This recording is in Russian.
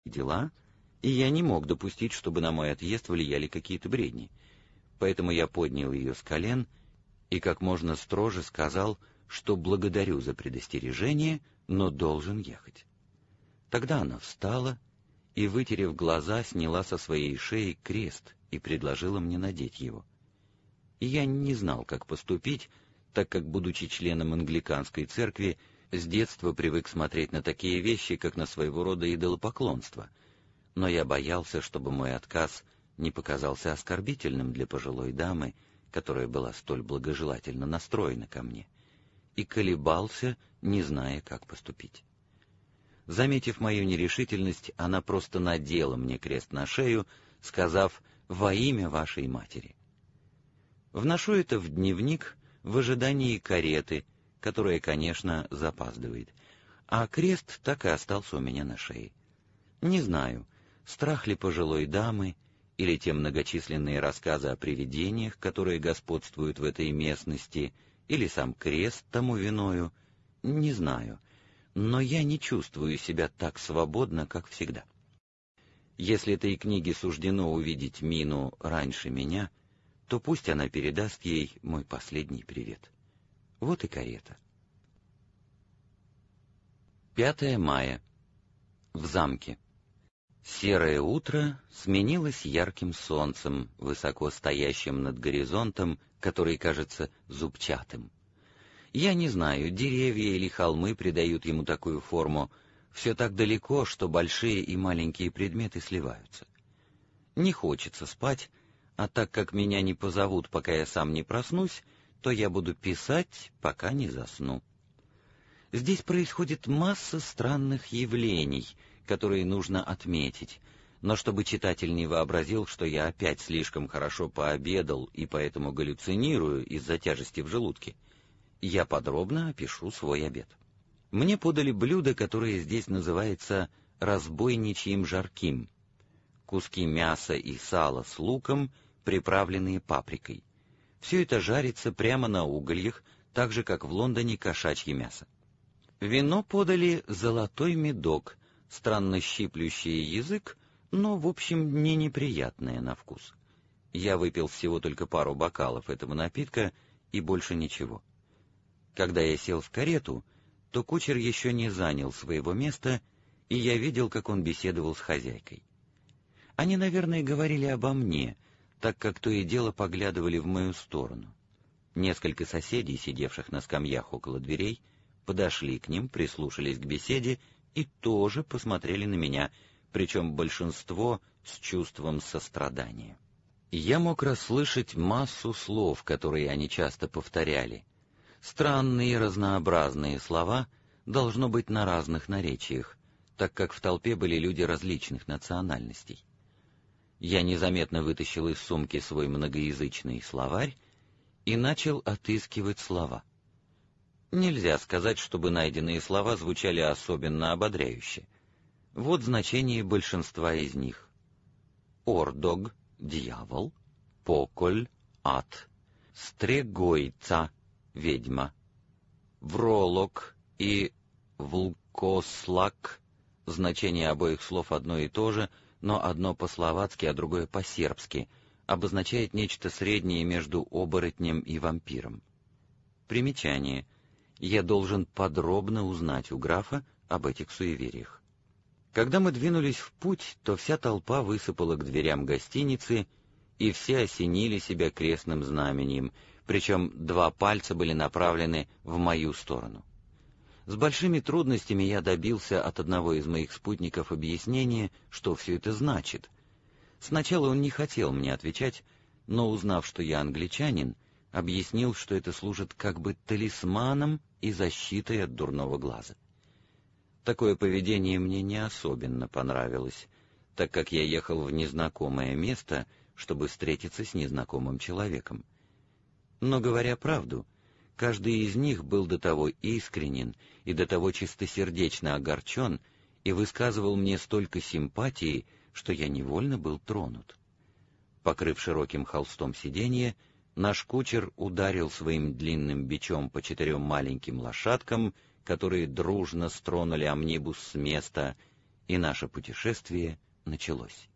дела, и я не мог допустить, чтобы на мой отъезд влияли какие-то бредни. Поэтому я поднял ее с колен и как можно строже сказал, что благодарю за предостережение, но должен ехать. Тогда она встала и, вытерев глаза, сняла со своей шеи крест и предложила мне надеть его. И я не знал, как поступить, так как, будучи членом англиканской церкви, с детства привык смотреть на такие вещи, как на своего рода идолопоклонство, но я боялся, чтобы мой отказ не показался оскорбительным для пожилой дамы, которая была столь благожелательно настроена ко мне, и колебался, не зная, как поступить. Заметив мою нерешительность, она просто надела мне крест на шею, сказав «во имя вашей матери». Вношу это в дневник в ожидании кареты, которая, конечно, запаздывает, а крест так и остался у меня на шее. Не знаю, страх ли пожилой дамы, или те многочисленные рассказы о привидениях, которые господствуют в этой местности, или сам крест тому виною, не знаю, но я не чувствую себя так свободно, как всегда. Если этой книге суждено увидеть Мину раньше меня, то пусть она передаст ей мой последний привет. Вот и карета. 5 мая. В замке. Серое утро сменилось ярким солнцем, высоко стоящим над горизонтом, который кажется зубчатым. Я не знаю, деревья или холмы придают ему такую форму. Все так далеко, что большие и маленькие предметы сливаются. Не хочется спать, а так как меня не позовут, пока я сам не проснусь, то я буду писать, пока не засну. Здесь происходит масса странных явлений, которые нужно отметить, но чтобы читатель не вообразил, что я опять слишком хорошо пообедал и поэтому галлюцинирую из-за тяжести в желудке, я подробно опишу свой обед. Мне подали блюдо, которое здесь называется разбойничьим жарким. Куски мяса и сала с луком, приправленные паприкой. Все это жарится прямо на угольях, так же, как в Лондоне кошачье мясо. Вино подали золотой медок, странно щиплющий язык, но, в общем, не неприятное на вкус. Я выпил всего только пару бокалов этого напитка и больше ничего. Когда я сел в карету, то кучер еще не занял своего места, и я видел, как он беседовал с хозяйкой. Они, наверное, говорили обо мне, так как то и дело поглядывали в мою сторону. Несколько соседей, сидевших на скамьях около дверей, подошли к ним, прислушались к беседе и тоже посмотрели на меня, причем большинство с чувством сострадания. Я мог расслышать массу слов, которые они часто повторяли. Странные разнообразные слова, должно быть, на разных наречиях, так как в толпе были люди различных национальностей. Я незаметно вытащил из сумки свой многоязычный словарь и начал отыскивать слова. Нельзя сказать, чтобы найденные слова звучали особенно ободряюще. Вот значение большинства из них. Ордог — дьявол, поколь — ад, стрегойца — ведьма, вролок и влкослак — значение обоих слов одно и то же, но одно по-словацки, а другое по-сербски, обозначает нечто среднее между оборотнем и вампиром. Примечание. Я должен подробно узнать у графа об этих суевериях. Когда мы двинулись в путь, то вся толпа высыпала к дверям гостиницы, и все осенили себя крестным знамением, причем 2 пальца были направлены в мою сторону. С большими трудностями я добился от одного из моих спутников объяснения, что все это значит. Сначала он не хотел мне отвечать, но, узнав, что я англичанин, объяснил, что это служит как бы талисманом и защитой от дурного глаза. Такое поведение мне не особенно понравилось, так как я ехал в незнакомое место, чтобы встретиться с незнакомым человеком. Но, говоря правду, каждый из них был до того искренен и до того чистосердечно огорчен и высказывал мне столько симпатии, что я невольно был тронут. Покрыв широким холстом сиденье, наш кучер ударил своим длинным бичом по 4 маленьким лошадкам, которые дружно стронули амнибус с места, и наше путешествие началось.